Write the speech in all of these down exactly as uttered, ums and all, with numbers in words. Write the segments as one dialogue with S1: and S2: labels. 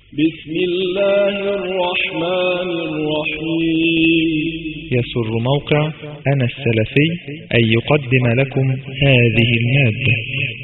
S1: بسم الله الرحمن الرحيم.
S2: يسر موقع أنا السلفي أن يقدم لكم هذه المادة.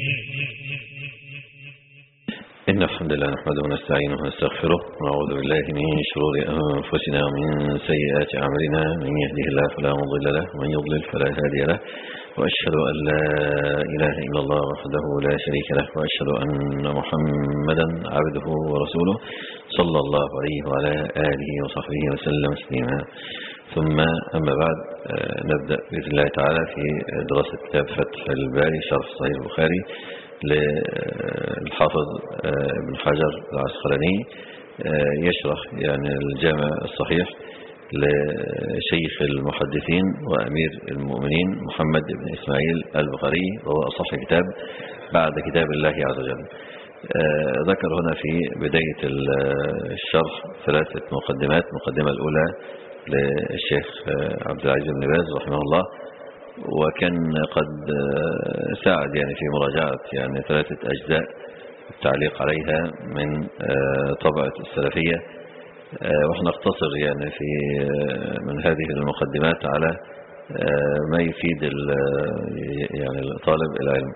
S3: إن الحمد لله نحمده ونستعينه ونستغفره ونعوذ بالله من شرور أنفسنا ومن سيئات أعمالنا، من يهده الله فلا مضل له ومن يضلل فلا هادي له، وأشهد أن لا إله إلا الله وحده لا شريك له، وأشهد أن محمدا عبده ورسوله صلى الله عليه وعلى آله وصحبه وسلم تسليما. ثم أما بعد، نبدأ بإذن الله تعالى في دراسة كتاب فتح الباري شرح صحيح البخاري للحافظ ابن حجر العسقلاني، يشرح يعني الجامع الصحيح لشيخ المحدثين وأمير المؤمنين محمد بن إسماعيل البخاري، وهو أصح كتاب بعد كتاب الله عز وجل. ذكر هنا في بداية الشرح ثلاثة مقدمات. المقدمة الأولى للشيخ عبد العزيز بن باز رحمه الله، وكان قد ساعد يعني في مراجعة يعني ثلاثة أجزاء التعليق عليها من طبعة السلفية، ونحن نقتصر يعني في من هذه المقدمات على ما يفيد يعني الطالب العلم.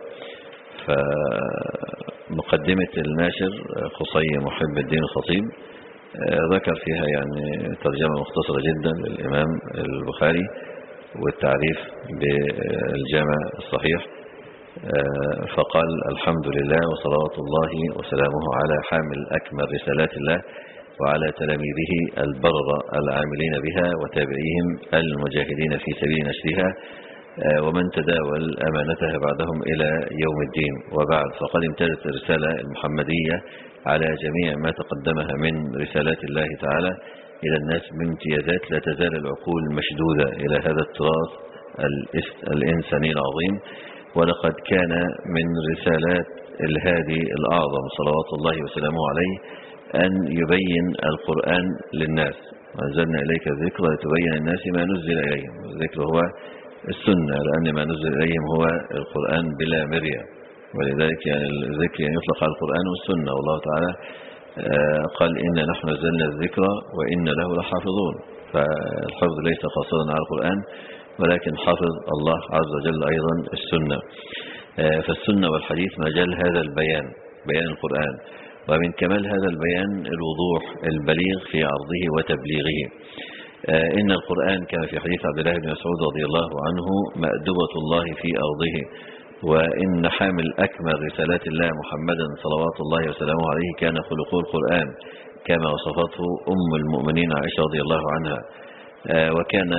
S3: فمقدمة الناشر قصي محب الدين الخطيب ذكر فيها يعني ترجمة مختصرة جدا للإمام البخاري والتعريف بالجامع الصحيح، فقال: الحمد لله وصلوات الله وسلامه على حامل أكمل رسالات الله وعلى تلاميذه البرر العاملين بها وتابعيهم المجاهدين في سبيل نشرها ومن تداول أمانتها بعدهم إلى يوم الدين. وبعد، فقد امتدت الرسالة المحمدية على جميع ما تقدمها من رسالات الله تعالى إلى الناس بامتيازات لا تزال العقول مشدودة إلى هذا التراث الإنساني العظيم. ولقد كان من رسالات الهادي الأعظم صلوات الله وسلامه عليه أن يبين القرآن للناس، وأنزلنا إليك الذكر لتبين الناس ما نزل إليهم. الذكر هو السنة، لأن ما نزل إليهم هو القرآن بلا مرية، ولذلك يعني الذكر يعني يطلق على القرآن والسنة. والله تعالى قال: إن نحن نزلنا الذكر وإن له لحافظون. فالحفظ ليس قاصرا على القرآن، ولكن حافظ الله عز وجل أيضا السنة. فالسنة والحديث مجال هذا البيان، بيان القرآن، ومن كمال هذا البيان الوضوح البليغ في عرضه وتبليغه. إن القرآن كما في حديث عبد الله بن مسعود رضي الله عنه مأدبة الله في أرضه، وإن حامل أكمل رسالات الله محمدا صلوات الله وسلامه عليه كان خلقه القرآن كما وصفته أم المؤمنين عائشة رضي الله عنها. وكان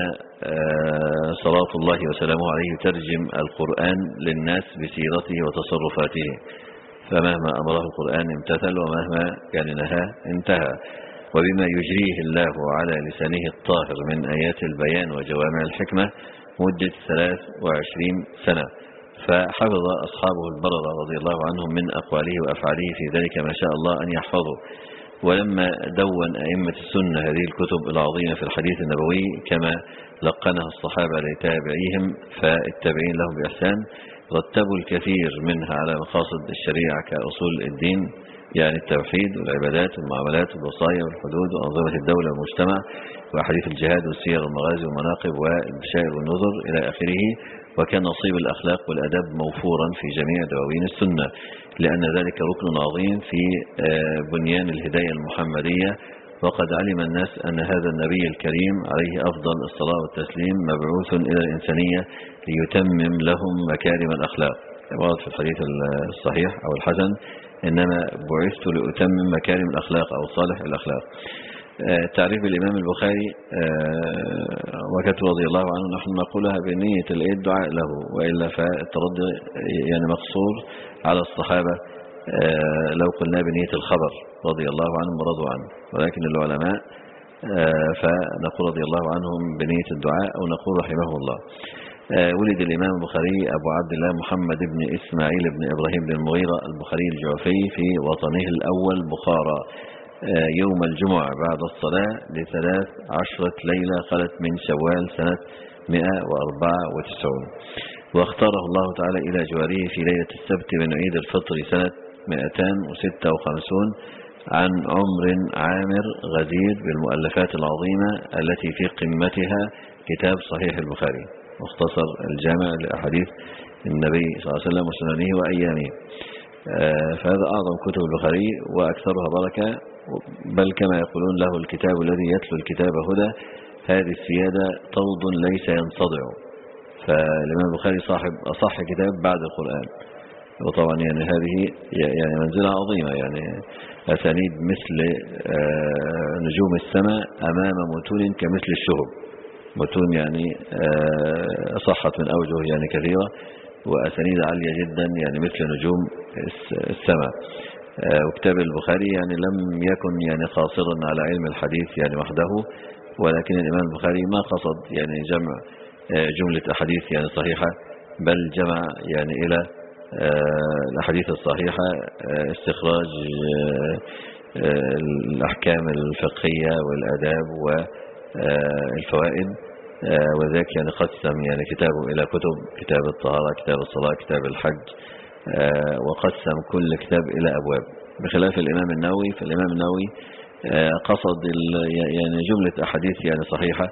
S3: صلوات الله وسلامه عليه ترجم القرآن للناس بسيرته وتصرفاته، فمهما أمره القرآن امتثل ومهما كان نهاه انتهى. وبما يجريه الله على لسانه الطاهر من آيات البيان وجوامع الحكمة مدة ثلاث وعشرين سنة، فحفظ أصحابه البررة رضي الله عنهم من أقواله وأفعاله في ذلك ما شاء الله أن يحفظه. ولما دون أئمة السنة هذه الكتب العظيمة في الحديث النبوي كما لقنها الصحابة لتابعيهم فالتابعين لهم بإحسان، رتبوا الكثير منها على مقاصد الشريعة كأصول الدين، يعني التوحيد والعبادات والمعاملات والوصايا والحدود وأنظمة الدولة والمجتمع وأحاديث الجهاد والسير والمغازي والمناقب والبشائر والنذر إلى آخره. وكان نصيب الأخلاق والأدب موفورا في جميع دواوين السنة، لأن ذلك ركن عظيم في بنيان الهداية المحمدية. وقد علم الناس أن هذا النبي الكريم عليه أفضل الصلاة والتسليم مبعوث إلى الإنسانية ليتمم لهم مكارم الأخلاق، ورد في الحديث الصحيح أو الحسن: إنما بعثت لأتمم مكارم الأخلاق أو صالح الأخلاق. تعريف الإمام البخاري وكتب رضي الله عنه نحن نقولها بنية الدعاء له، وإلا فالتردي يعني مقصور على الصحابة لو قلنا بنية الخبر رضي الله عنهم ورضوا عنه، ولكن العلماء فنقول رضي الله عنهم بنية الدعاء أو نقول رحمه الله. ولد الإمام البخاري أبو عبد الله محمد بن إسماعيل بن إبراهيم بن المغيرة البخاري الجعفي في وطنه الأول بخارى يوم الجمعة بعد الصلاة لثلاث عشرة ليلة خلت من شوال سنة مئة وأربعة وتسعين، واختاره الله تعالى إلى جواره في ليلة السبت من عيد الفطر سنة مئتين وستة وخمسين عن عمر عامر غزير بالمؤلفات العظيمة التي في قمتها كتاب صحيح البخاري، مختصر الجامع لأحاديث النبي صلى الله عليه وسلم وسننه وأيامه. فهذا أعظم كتب البخاري وأكثرها بركة، بل كما يقولون له الكتاب الذي يتلو الكتاب هدى. هذه السيادة طود ليس ينصدع، فالإمام البخاري صاحب أصح كتاب بعد القرآن، وطبعا يعني هذه يعني منزلة عظيمة، يعني أسانيد مثل نجوم السماء أمام متون كمثل الشهب، متون يعني صحت من أوجه يعني كثيرة، وأسانيد عالية جدا يعني مثل نجوم السماء. وكتاب البخاري يعني لم يكن يعني قاصرا على علم الحديث يعني وحده، ولكن الإمام البخاري ما قصد يعني جمع جملة أحاديث يعني صحيحة، بل جمع يعني إلى الأحاديث الصحيحة استخراج الأحكام الفقهية والآداب والفوائد، وذلك يعني قسم يعني كتابه إلى كتب: كتاب الطهارة، كتاب الصلاة، كتاب الحج، وقسم كل كتاب إلى أبواب، بخلاف الإمام النووي. فالإمام النووي قصد يعني جملة أحاديث يعني صحيحة،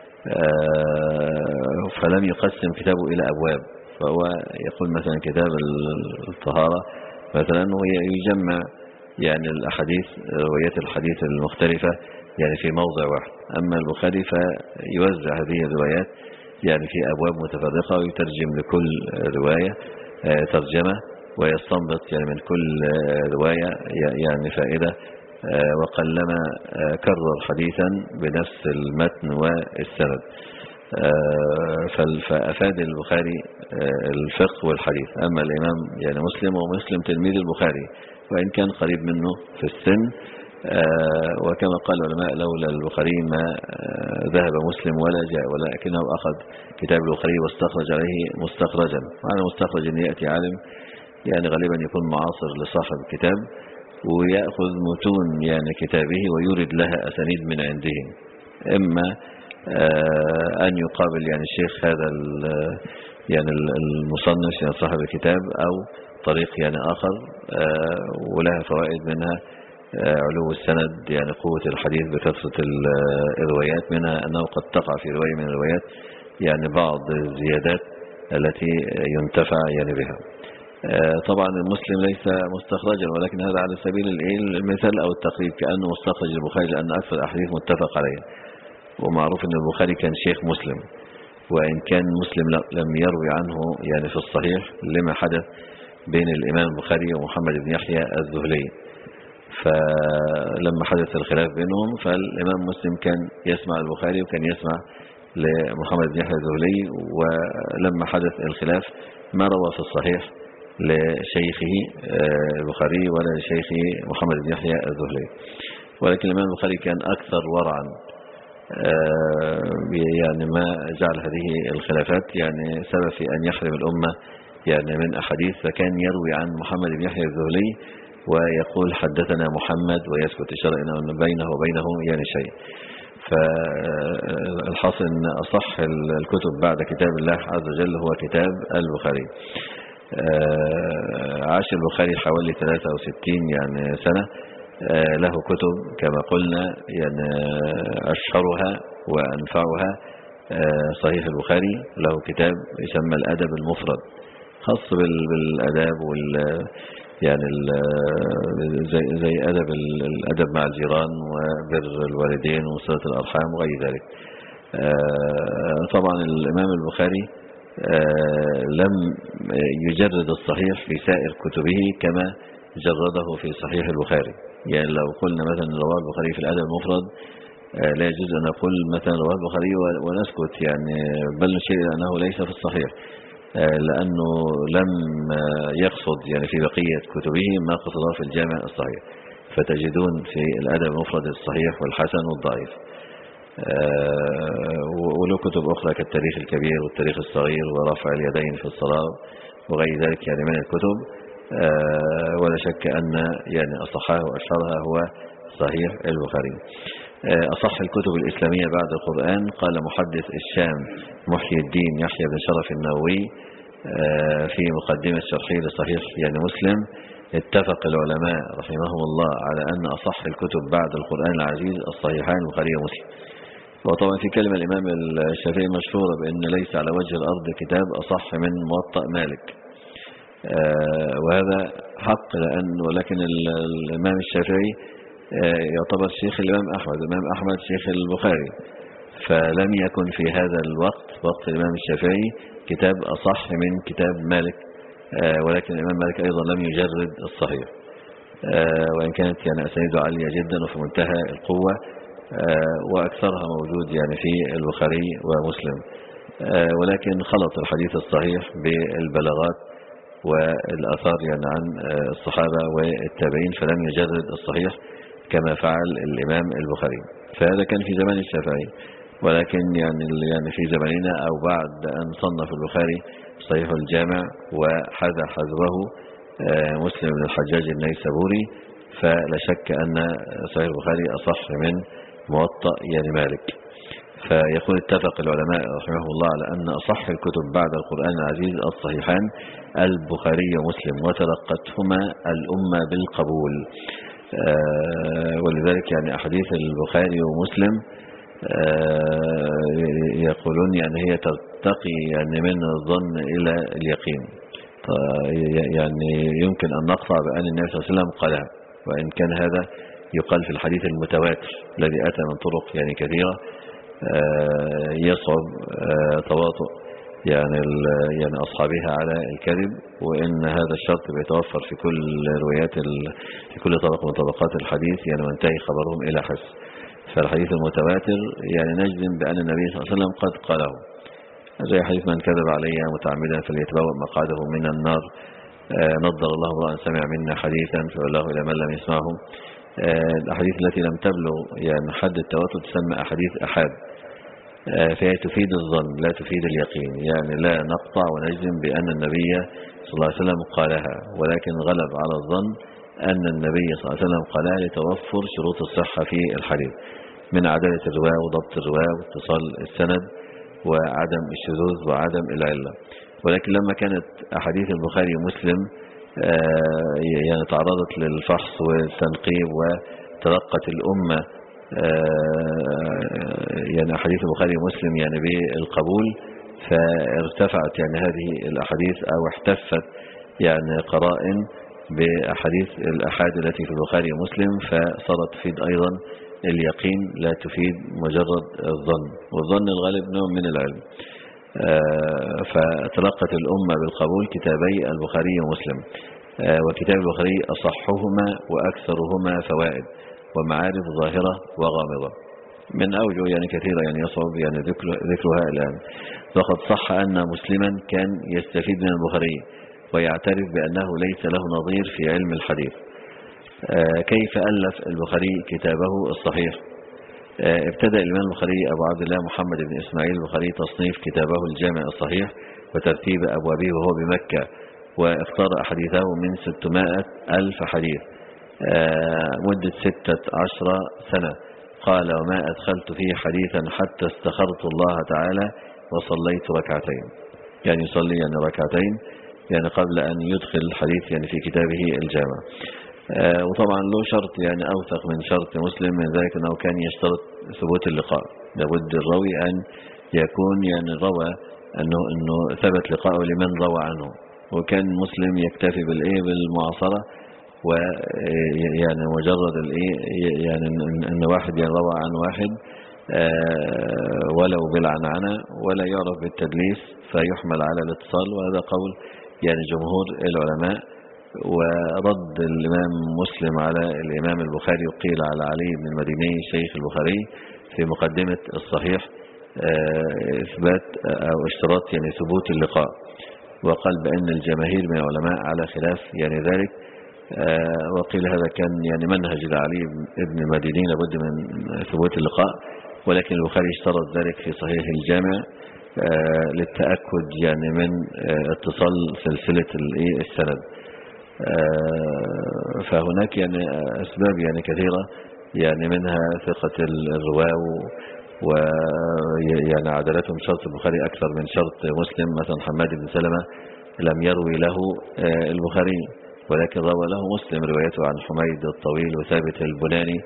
S3: فلم يقسم كتابه إلى أبواب. فهو يقول مثلا كتاب الطهارة مثلا هو يجمع يعني الأحاديث، روايات الحديث المختلفة يعني في موضع واحد. أما البخاري فيوزع هذه الروايات يعني في أبواب متفرقة، ويترجم لكل رواية ترجمة، ويستنبط يعني من كل رواية يعني فائدة، وقلما كرر حديثا بنفس المتن والسند. فأفاد البخاري الفقه والحديث. أما الإمام يعني مسلم، ومسلم تلميذ البخاري وإن كان قريب منه في السن، وكما قال العلماء: لولا البخاري ما ذهب مسلم ولا جاء، ولكنه أخذ كتاب البخاري واستخرج عليه مستخرجا. وعلى مستخرج أن يأتي عالم يعني غالبا يكون معاصر لصاحب الكتاب، ويأخذ متون يعني كتابه ويورد لها أسانيد من عنده، إما أن يقابل يعني الشيخ هذا يعني المصنف يعني صاحب الكتاب، أو طريق يعني آخر ولها فوائد، منها علو السند يعني قوة الحديث بكثرة الروايات، منها أنه قد تقع في رواية من الروايات يعني بعض الزيادات التي ينتفع يعني بها. طبعا المسلم ليس مستخرجا، ولكن هذا على سبيل المثال أو التقريب، كأنه مستخرج البخاري، لأن أكثر الأحاديث متفق عليه. ومعروف أن البخاري كان شيخ مسلم، وإن كان مسلم لم يروي عنه يعني في الصحيح لما حدث بين الإمام البخاري ومحمد بن يحيى الذهلي. فلما حدث الخلاف بينهم، فالإمام مسلم كان يسمع البخاري وكان يسمع لمحمد بن يحيى الذهلي، ولما حدث الخلاف ما روى في الصحيح لشيخه البخاري ولا لشيخه محمد بن يحيى الذهلي. ولكن الإمام البخاري كان أكثر ورعا، يعني ما جعل هذه الخلافات يعني سبب في أن يحرم الأمة يعني من أحاديث، فكان يروي عن محمد بن يحيى الذهلي ويقول: حدثنا محمد، ويسكت إشارة أن بينه وبينه يعني شيء. فالحاصل أن أصح الكتب بعد كتاب الله عز وجل هو كتاب البخاري. عاش البخاري حوالي ثلاثة وستين يعني سنة، له كتب كما قلنا يعني أشهرها وأنفعها صحيح البخاري. له كتاب يسمى الأدب المفرد، خاص بالأداب وال يعني زي زي أدب الأدب مع الجيران وبر الوالدين وصلة الأرحام وغير ذلك. طبعا الإمام البخاري لم يجرد الصحيح في سائر كتبه كما جرده في صحيح البخاري. يعني لو قلنا مثلا رواه البخاري في الأدب المفرد، لا يجوز أن نقول مثلا رواه البخاري ونسكت، يعني بل نشير إلى أنه ليس في الصحيح، لأنه لم يقصد يعني في بقية كتبه ما قصده في الجامع الصحيح. فتجدون في الأدب المفرد الصحيح والحسن والضعيف، وله كتب أخرى كالتاريخ الكبير والتاريخ الصغير ورفع اليدين في الصلاة وغير ذلك يعني من الكتب. ولا شك أن يعني أصحها وأشهرها هو صحيح البخاري. أصح الكتب الإسلامية بعد القرآن، قال محدث الشام محي الدين يحيى بن شرف النووي في مقدمة شرحه لصحيح يعني مسلم: اتفق العلماء رحمهم الله على أن أصح الكتب بعد القرآن العزيز الصحيحان البخاري ومسلم. وطبعا في كلمة الإمام الشافعي مشهورة بأن ليس على وجه الأرض كتاب أصح من موطأ مالك، آه وهذا حق، لأن ولكن الإمام الشافعي آه يعتبر شيخ الإمام أحمد، الإمام أحمد شيخ البخاري، فلم يكن في هذا الوقت وقت الإمام الشافعي كتاب أصح من كتاب مالك، آه ولكن الإمام مالك أيضا لم يجرد الصحيح، آه وإن كانت يعني أسانيده عالية جدا وفي منتهى القوة، آه وأكثرها موجود يعني في البخاري ومسلم، آه ولكن خلط الحديث الصحيح بالبلاغات والآثار يعني عن آه الصحابة والتابعين، فلم يجرد الصحيح كما فعل الإمام البخاري. فهذا كان في زمان الشافعي، ولكن يعني يعني في زماننا أو بعد أن صنف البخاري صحيح الجامع وحذا حذوه آه مسلم بن الحجاج النيسابوري، فلا شك أن صحيح البخاري أصح من موطأ يعني مالك. فيقول اتفق العلماء رحمه الله على أن أصح الكتب بعد القرآن العزيز الصحيحان البخاري ومسلم، وتلقتهما الأمة بالقبول، آه ولذلك يعني أحاديث البخاري ومسلم آه يقولون يعني هي ترتقي يعني من الظن إلى اليقين، يعني يمكن أن نقطع بأن النبي صلى الله عليه وسلم قالها، وإن كان هذا يقال في الحديث المتواتر الذي أتى من طرق يعني كثيرة يصعب تواطؤ يعني يعني أصحابها على الكذب، وإن هذا الشرط بيتوفر في كل روايات في كل طبقة من طبقات الحديث يعني وانتهي خبرهم إلى حس. فالحديث المتواتر يعني نجزم بأن النبي صلى الله عليه وسلم قد قاله، زي حديث من كذب علي متعمدا فليتبوأ مقعده من النار، نضر الله امرأ سمع منا حديثا فولاه إلى من لم يسمعه. الأحاديث التي لم تبلغ يعني حد التواتر تسمى أحاديث أحاد، فهي تفيد الظن لا تفيد اليقين، يعني لا نقطع ونجزم بأن النبي صلى الله عليه وسلم قالها، ولكن غلب على الظن أن النبي صلى الله عليه وسلم قالها لتوفر شروط الصحة في الحديث من عدالة الرواة وضبط الرواة واتصال السند وعدم الشذوذ وعدم العلة. ولكن لما كانت أحاديث البخاري ومسلم يعني تعرضت للفحص والتنقيب وتلقت الأمة يعني أحاديث البخاري ومسلم يعني بالقبول، فارتفعت يعني هذه الأحاديث أو احتفت يعني قرائن بأحاديث الأحاد التي في البخاري ومسلم، فصارت تفيد أيضا اليقين لا تفيد مجرد الظن، والظن الغالب نوع من العلم. فتلقت الأمة بالقبول كتابي البخاري ومسلم، وكتاب البخاري أصحهما وأكثرهما فوائد ومعارف ظاهرة وغامضة من أوجه يعني كثيرة يعني يصعب يعني ذكرها الآن. وقد صح أن مسلما كان يستفيد من البخاري ويعترف بأنه ليس له نظير في علم الحديث. كيف ألف البخاري كتابه الصحيح؟ ابتدأ الإمام البخاري أبو عبد الله محمد بن إسماعيل البخاري تصنيف كتابه الجامع الصحيح وترتيب أبوابه وهو بمكة، واختار أحاديثه من ستمائة ألف حديث مدة ستة عشر سنة. قال وما أدخلت فيه حديثا حتى استخرت الله تعالى وصليت ركعتين، يعني يصلي يعني ركعتين يعني قبل أن يدخل الحديث يعني في كتابه الجامع. آه وطبعا له شرط يعني أوثق من شرط مسلم، من ذلك أنه كان يشترط ثبوت اللقاء، لابد الروي أن يكون يعني روى أنه, أنه ثبت لقاءه لمن روى عنه، وكان مسلم يكتفي بالإيه بالمعاصرة، ويعني مجرد الإيه يعني أن واحد يعني روى عن واحد آه ولو بالعنعنة ولا يعرف بالتدليس فيحمل على الاتصال، وهذا قول يعني جمهور العلماء. ورد الإمام مسلم على الإمام البخاري وقيل على علي بن المديني شيخ البخاري في مقدمة الصحيح إثبات أو اشتراط يعني ثبوت اللقاء، وقال بأن الجماهير من العلماء على خلاف يعني ذلك، وقيل هذا كان يعني منهج علي بن المديني لابد من ثبوت اللقاء، ولكن البخاري اشترط ذلك في صحيح الجامع للتأكد يعني من اتصال سلسلة السند. فهناك يعني أسباب يعني كثيرة يعني منها ثقة الرواة ويعني عدالتهم شرط البخاري أكثر من شرط مسلم. مثلا حماد بن سلمة لم يروي له البخاري، ولكن روى له مسلم روايته عن حميد الطويل وثابت البناني،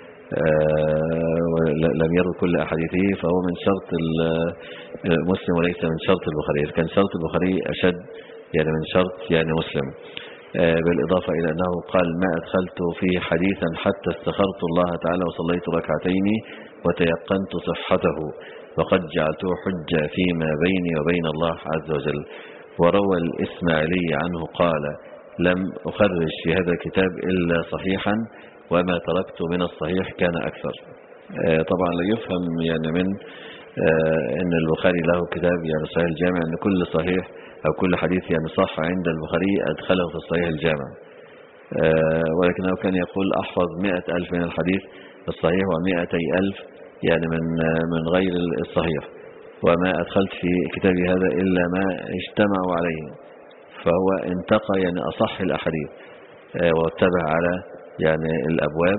S3: لم يروي كل أحاديثه، فهو من شرط مسلم وليس من شرط البخاري. كان شرط البخاري أشد يعني من شرط يعني مسلم. بالإضافة إلى أنه قال: ما أدخلت فيه حديثا حتى استخرت الله تعالى وصليت ركعتين وتيقنت صحته، وقد جعلته حجة فيما بيني وبين الله عز وجل. وروى الإسماعيلي عنه قال: لم أخرج في هذا الكتاب إلا صحيحا، وما تركت من الصحيح كان أكثر. طبعا لا يفهم يعني من أن البخاري له كتاب يعني صحيح الجامع أن كل صحيح أو كل حديث يعني صح عند البخاري أدخله في الصحيح الجامع، ولكنه كان يقول: أحفظ مئة ألف من الحديث الصحيح ومئتي ألف يعني من من غير الصحيح، وما أدخلت في كتابي هذا إلا ما اجتمعوا عليه. فهو انتقى يعني أصح الأحاديث واتبع على يعني الأبواب.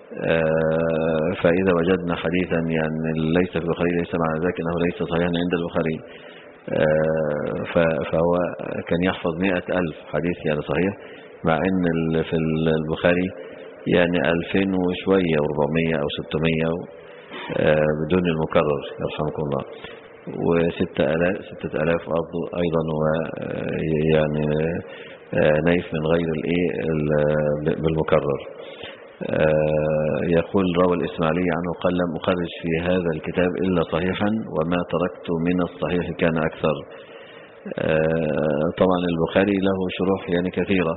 S3: فإذا وجدنا حديثا يعني ليس في البخاري ليس معنى ذلك أنه ليس صحيحا عند البخاري. فهو كان يحفظ مئة ألف حديث يعني صحيح، مع أن في البخاري يعني ألفين وشوية وربعمية أو ستمية بدون المكرر يرحمكم الله، وستة آلاف ستة آلاف أيضا ويعني نيف من غير الإيه بالمكرر. يقول: روى الإسماعيلي عنه قال: لم أخرج في هذا الكتاب إلا صحيحا، وما تركت من الصحيح كان أكثر. طبعا البخاري له شروح يعني كثيرة،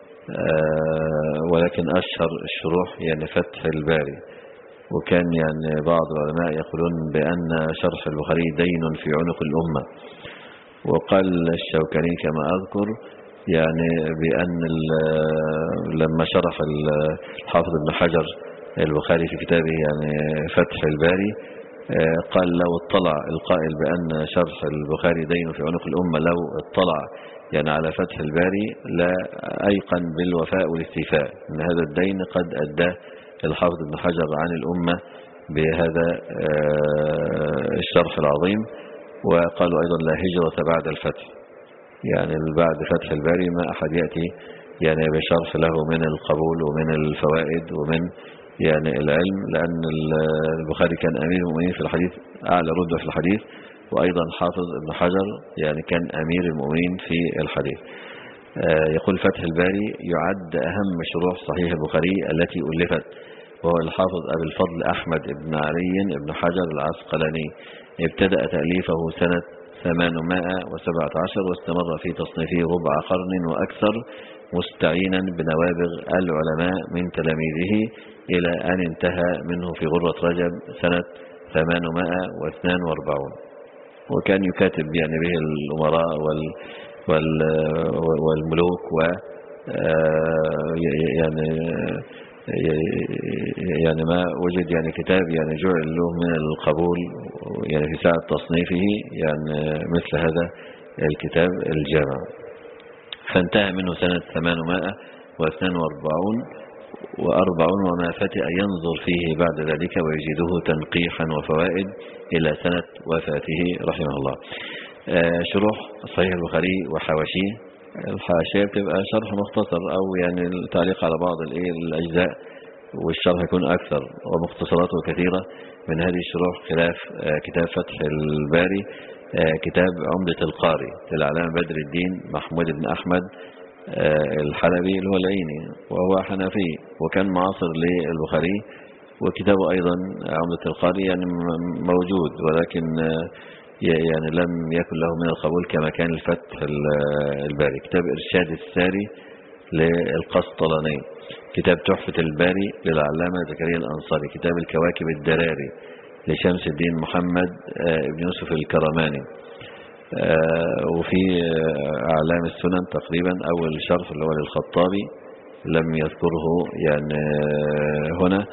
S3: ولكن أشهر الشروح يعني فتح الباري. وكان يعني بعض العلماء يقولون بأن شرح البخاري دين في عنق الأمة. وقال الشوكاني كما أذكر يعني بأن لما شرح الحافظ ابن حجر البخاري في كتابه يعني فتح الباري، قال: لو اطلع القائل بأن شرح البخاري دين في عنق الأمة، لو اطلع يعني على فتح الباري لا أيقن بالوفاء والاستيفاء، أن هذا الدين قد أداه الحافظ ابن حجر عن الأمة بهذا الشرح العظيم. وقالوا أيضا: لا هجرة بعد الفتح، يعني بعد فتح الباري ما أحد يأتي يعني بشرح له من القبول ومن الفوائد ومن يعني العلم، لأن البخاري كان أمير المؤمنين في الحديث، أعلى رتبة في الحديث، وأيضا حافظ ابن حجر يعني كان أمير المؤمنين في الحديث. يقول: فتح الباري يعد أهم شروح صحيح البخاري التي ألفت، وهو الحافظ أبي الفضل أحمد بن علي بن حجر العسقلاني. ابتدأ تأليفه سنة ثمانمائة وسبعة عشر واستمر في تصنيفه ربع قرن وأكثر، مستعينا بنوابغ العلماء من تلاميذه، إلى أن انتهى منه في غرة رجب سنة ثمانمائة واثنين وأربعين. وكان يكاتب يعني به الأمراء وال والملوك، و يعني يعني ما وجد يعني كتاب يعني جعل له من القبول يعني في ساعة تصنيفه يعني مثل هذا الكتاب الجامع. فانتهى منه سنة ثمانمائة واثنين وأربعين، وما فتئ ينظر فيه بعد ذلك ويجده تنقيحا وفوائد إلى سنة وفاته رحمه الله. شروح صحيح البخاري وحواشيه. الحاشية بتبقى شرح مختصر أو يعني التعليق على بعض الأجزاء، والشرح يكون أكثر، ومختصراته كثيرة. من هذه الشروح خلاف كتاب فتح الباري، كتاب عمدة القاري للعلامة بدر الدين محمود بن أحمد الحلبي اللي هو العيني، وهو حنفي وكان معاصر للبخاري. وكتابه أيضا عمدة القاري يعني موجود، ولكن يعني لم يكن له من القبول كما كان الفتح الباري. كتاب إرشاد الساري للقسطلاني، كتاب تحفة الباري للعلامة زكريا الأنصاري، كتاب الكواكب الدراري لشمس الدين محمد بن يوسف الكرماني، وفي أعلام السنن تقريبا أول شرح اللي هو للخطابي لم يذكره يعني هنا.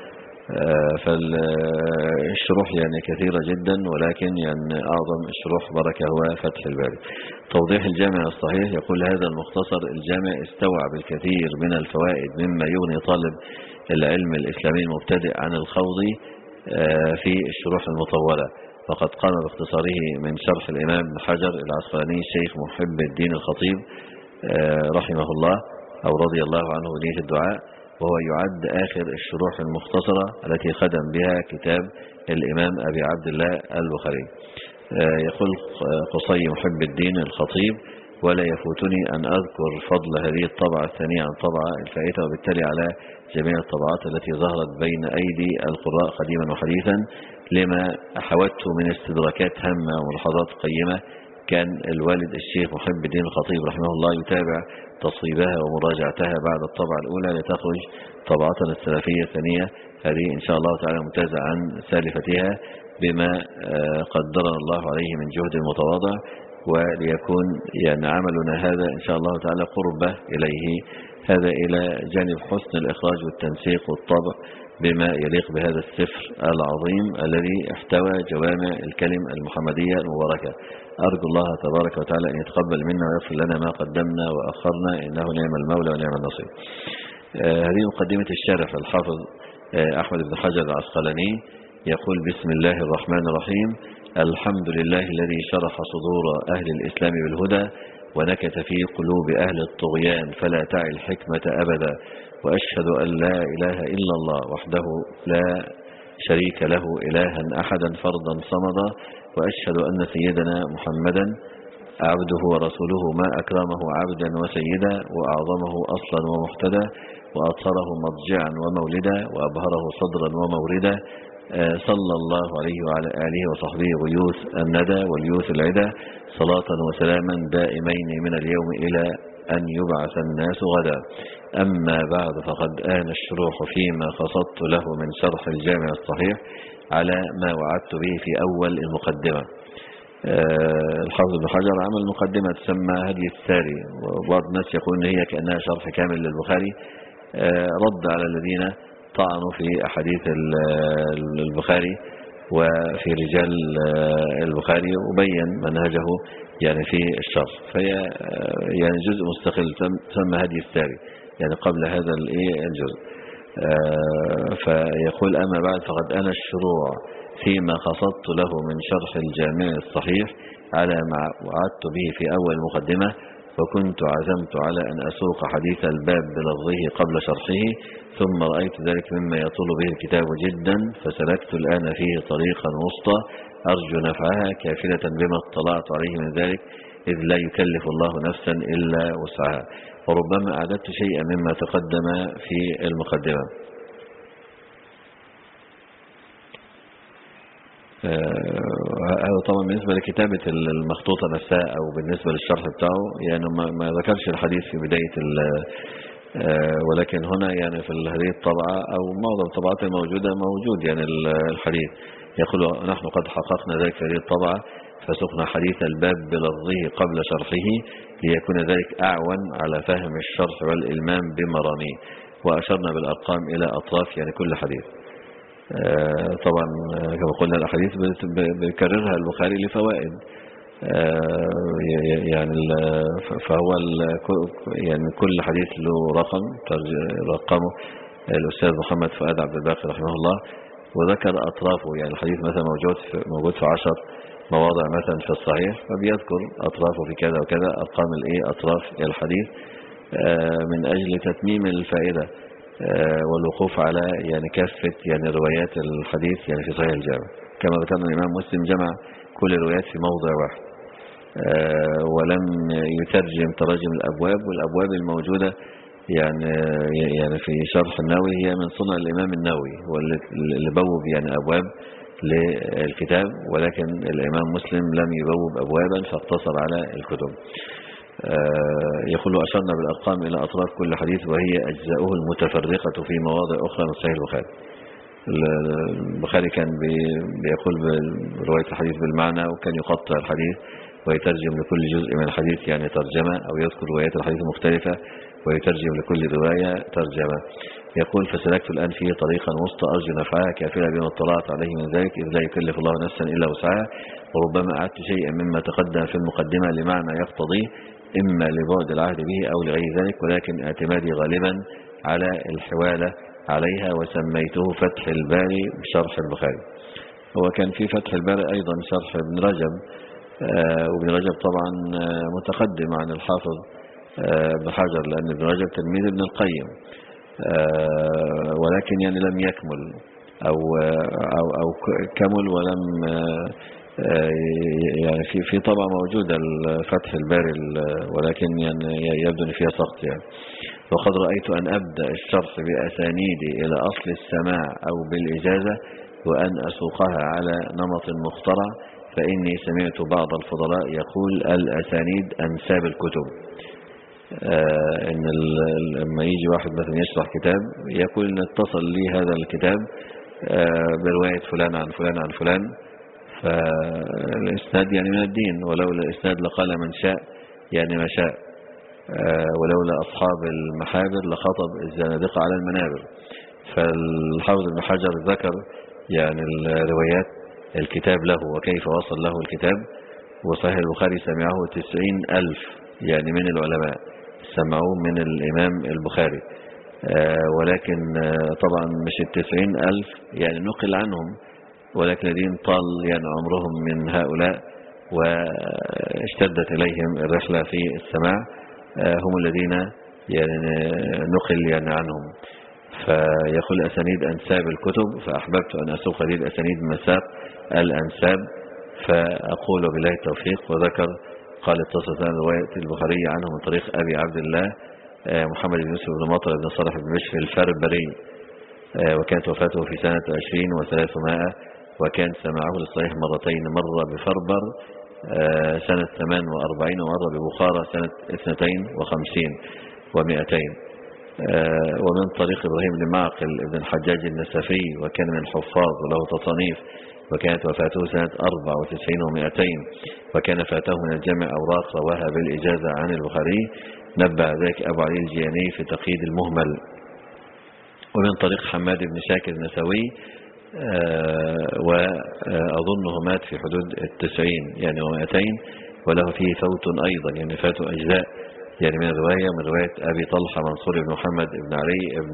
S3: فالشروح يعني كثيرة جدا، ولكن يعني أعظم الشروح بركة هو فتح الباري. توضيح الجامع الصحيح. يقول: هذا المختصر الجامع استوعب الكثير من الفوائد مما يغني طالب العلم الإسلامي المبتدئ عن الخوض في الشروح المطولة، فقد قام باختصاره من شرح الإمام ابن حجر العسقلاني الشيخ محب الدين الخطيب رحمه الله أو رضي الله عنه بنية الدعاء، وهو يعد آخر الشروح المختصرة التي خدم بها كتاب الإمام أبي عبد الله البخاري. يقول قصي محب الدين الخطيب: ولا يفوتني أن أذكر فضل هذه الطبعة الثانية عن طبعة الفائتة، وبالتالي على جميع الطبعات التي ظهرت بين أيدي القراء قديما وحديثا، لما أحوته من استدراكات هامة وملاحظات قيمة. كان الوالد الشيخ محب الدين الخطيب رحمه الله يتابع تصويبها ومراجعتها بعد الطبعة الأولى لتخرج طبعتنا السلفية الثانية، هذه إن شاء الله تعالى ممتازة عن سالفتها بما قدرنا الله عليه من جهد متواضع، وليكون يعني عملنا هذا إن شاء الله تعالى قربة إليه، هذا إلى جانب حسن الإخراج والتنسيق والطبع بما يليق بهذا السفر العظيم الذي احتوى جوامع الكلم المحمدية المباركة. أرجو الله تبارك وتعالى أن يتقبل منا ويغفر لنا ما قدمنا وأخرنا، إنه نعم المولى ونعم النصير. آه هذه مقدمة الشارح الحافظ آه أحمد بن حجر العسقلاني، يقول: بسم الله الرحمن الرحيم. الحمد لله الذي شرح صدور أهل الإسلام بالهدى، ونكت في قلوب أهل الطغيان فلا تعي الحكمة أبدا، وأشهد أن لا إله إلا الله وحده لا شريك له إلها أحدا فردا صمدا، وأشهد أن سيدنا محمدا عبده ورسوله ما أكرمه عبدا وسيدا، وأعظمه أصلا ومحتدا، وأطهره مضجعا ومولدا، وأبهره صدرا وموردا. صلى الله عليه وعلى آله وصحبه غيوث الندى واليوث العدا، صلاة وسلاما دائمين من اليوم إلى أن يبعث الناس غدا. أما بعد، فقد آن الشروح فيما خصدت له من شرح الجامع الصحيح على ما وعدت به في أول المقدمة. الحافظ بن حجر عمل مقدمة تسمى هدي الساري، وبعض الناس يقول إن هي كأنها شرح كامل للبخاري، رد على الذين طعنوا في أحاديث البخاري وفي رجال البخاري، وبين منهجه يعني في الشرح، فهي يعني جزء مستقل تسمى هدي الساري يعني قبل هذا الجزء. فيقول: أما بعد، فقد أنا الشروع فيما خصدت له من شرح الجامع الصحيح على ما وعدت به في أول مقدمة، وكنت عزمت على أن أسوق حديث الباب بلفظه قبل شرحه، ثم رأيت ذلك مما يطول به الكتاب جدا، فسلكت الآن فيه طريقا وسطى أرجو نفعها كافلة بما اطلعت عليه من ذلك، إذ لا يكلف الله نفسا إلا وسعها. وربما أعددت شيئا مما تقدم في المقدمة. هذا طبعا بالنسبة لكتابة المخطوطة نفسها أو بالنسبة للشرح بتاعه، يعني ما ذكرش الحديث في بداية، ولكن هنا يعني في هذه الطبعة أو معظم الطبعات الموجودة موجود يعني الحديث. يقول: نحن قد حققنا ذلك في هذه الطبعة، فسقنا حديث الباب بلفظه قبل شرحه ليكون ذلك أعون على فهم الشرح والإلمام بمراميه، وأشرنا بالأرقام إلى أطراف يعني كل حديث. طبعا كما قلنا الأحاديث بيكررها البخاري لفوائد، يعني فهو يعني كل حديث له رقم رقمه الأستاذ محمد فؤاد عبد الباقي رحمه الله، وذكر أطرافه. يعني الحديث مثلا موجود في موجود في عشر مواضع مثلا في الصحيح، فبيذكر أطرافه في كذا وكذا، أرقام الإيه أطراف الحديث من أجل تتميم الفائدة والوقوف على يعني كافة يعني روايات الحديث يعني في صحيح الجامع. كما ذكرنا الإمام مسلم جمع كل الروايات في موضع واحد، ولم يترجم تراجم الأبواب، والأبواب الموجودة يعني يعني في شرح النووي هي من صنع الإمام النووي، واللي بوب يعني أبواب للكتاب، ولكن الإمام مسلم لم يبوب أبوابا فاقتصر على الكتب. يقول: أشرنا بالأرقام إلى أطراف كل حديث، وهي أجزاؤه المتفرقة في مواضع أخرى من صحيح البخاري. البخاري كان بيقول برواية الحديث بالمعنى، وكان يقطع الحديث ويترجم لكل جزء من الحديث يعني ترجمة، أو يذكر روايات الحديث المختلفة ويترجم لكل رواية ترجمة. يقول: فسلكت الآن فيه طريقا وسطى أرجو نفعها كافلة بما اطلعت عليه من ذلك، إذ لا يكلف الله نفسا إلا وسعها. وربما أعدت شيئا مما تقدم في المقدمة لمعنى يقتضي إما لبعد العهد به أو لغير ذلك، ولكن اعتمادي غالبا على الحوالة عليها، وسميته فتح الباري بشرح البخاري. هو كان في فتح الباري أيضا شرح ابن رجب، وابن رجب طبعا متقدم عن الحافظ ابن حجر، لأن ابن رجب تلميذ ابن القيم، ولكن يعني لم يكمل أو أو أو كمل ولم يعني في في طبعة موجودة فتح الباري، ولكن يعني يبدو أن فيها سقط يعني. وقد رأيت أن أبدأ الشرح بأسانيدي إلى أصل السماع أو بالإجازة وأن أسوقها على نمط مخترع، فإني سمعت بعض الفضلاء يقول الأسانيد أنساب الكتب. آه إن لما يجي واحد مثلا يشرح كتاب يقول إن اتصل لي هذا الكتاب آه برواية فلان عن فلان عن فلان، فالإسناد يعني من الدين، ولولا الإسناد لقال من شاء يعني ما شاء، آه ولولا أصحاب المحابر لخطب الزنادقة على المنابر. فالحافظ ابن حجر ذكر يعني الروايات الكتاب له وكيف وصل له الكتاب. وصحيح البخاري سمعه تسعين ألف يعني من العلماء سمعوه من الإمام البخاري، آه ولكن آه طبعا مش التسعين ألف يعني نقل عنهم، ولكن الذين طال يعني عمرهم من هؤلاء واشتدت إليهم الرحلة في السماع آه هم الذين يعني نقل يعني عنهم. فيقول أسانيد أنساب الكتب، فأحببت أن أسوق هذه الأسانيد مساق الأنساب، فأقول بالله التوفيق. وذكر قال اتصلت رواية البخاري عنه من طريق أبي عبد الله محمد بن يوسف بن مطر بن صالح بن بشر الفربري، وكانت وفاته في سنة عشرين وثلاثمائة، وكان سمعه للصحيح مرتين، مرة بفربر سنة ثمان وأربعين ومرة ببخارى سنة اثنتين وخمسين ومئتين. ومن طريق إبراهيم بن معقل بن الحجاج النسفي، وكان من الحفاظ وله تصانيف، وكانت وفاته سنة أربع وتسعين ومئتين، وكان فاته من الجمع أوراق رواها بالإجازة عن البخاري، نبع ذلك أبو علي الجياني في تقييد المهمل. ومن طريق حماد بن شاكر النسوي، وأظنه مات في حدود التسعين يعني ومئتين، وله فيه فوت أيضا يعني فاته أجزاء يعني من الرواية من رواية أبي طلحة منصور بن محمد بن علي بن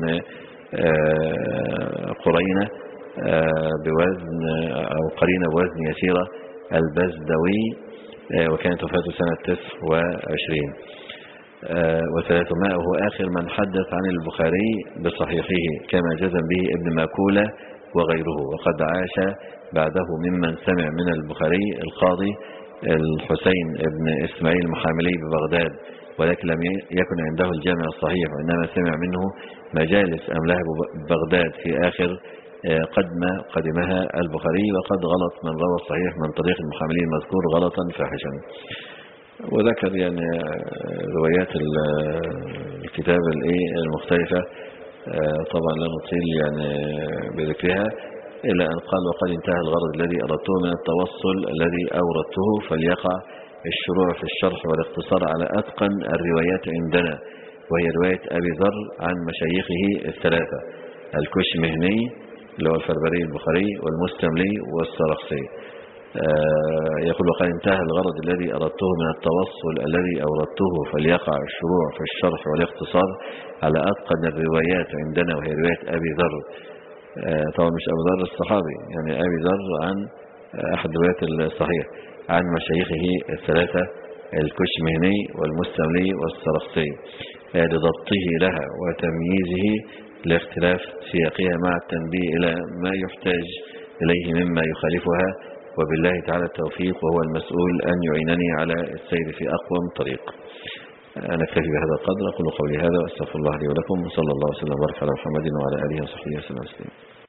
S3: قرينة بوزن أو قرينة بوزن يسيرة البزدوي، وكانت وفاته سنة تسع وعشرين وثلاثمائة، وهو آخر من حدث عن البخاري بصحيحه كما جزم به ابن ماكولة وغيره. وقد عاش بعده ممن سمع من البخاري القاضي الحسين بن إسماعيل المحاملي ببغداد، ولكن لم يكن عنده الجامع الصحيح، وإنما سمع منه مجالس أملاها ببغداد في آخر قدمة قدمها البخاري. وقد غلط من روى الصحيح من طريق المحاملي المذكور غلطا فاحشا. وذكر يعني روايات الكتاب المختلفة، طبعا لا نطيل يعني بذكرها، إلى أن قال وقد انتهى الغرض الذي أردته من التوصل الذي أوردته، فليقع الشروع في الشرح والاختصار على أتقن الروايات عندنا، وهي رواية أبي ذر عن مشايخه الثلاثة الكشمهني اللي هو الفربري البخاري والمستملي والسرخسي. آه يقول وقد انتهى الغرض الذي أردته من التوصل الذي أوردته، فليقع الشروع في الشرح والاختصار على أتقن الروايات عندنا، وهي رواية أبي ذر. آه طبعا مش أبي ذر الصحابي، يعني أبي ذر عن أحد روايات الصحيح عن مشايخه الثلاثة الكشمهني والمستملي والسرخسي، آه لضبطه لها وتمييزه لاختلاف سياقها مع التنبيه إلى ما يحتاج إليه مما يخالفها. وبالله تعالى التوفيق، وهو المسؤول أن يعينني على السير في أقوم طريق. أنا أكتفي بهذا القدر، أقول قولي هذا وأستغفر الله لي ولكم، وصلى الله وسلم وبارك على محمد وعلى آله وصحبه وسلم.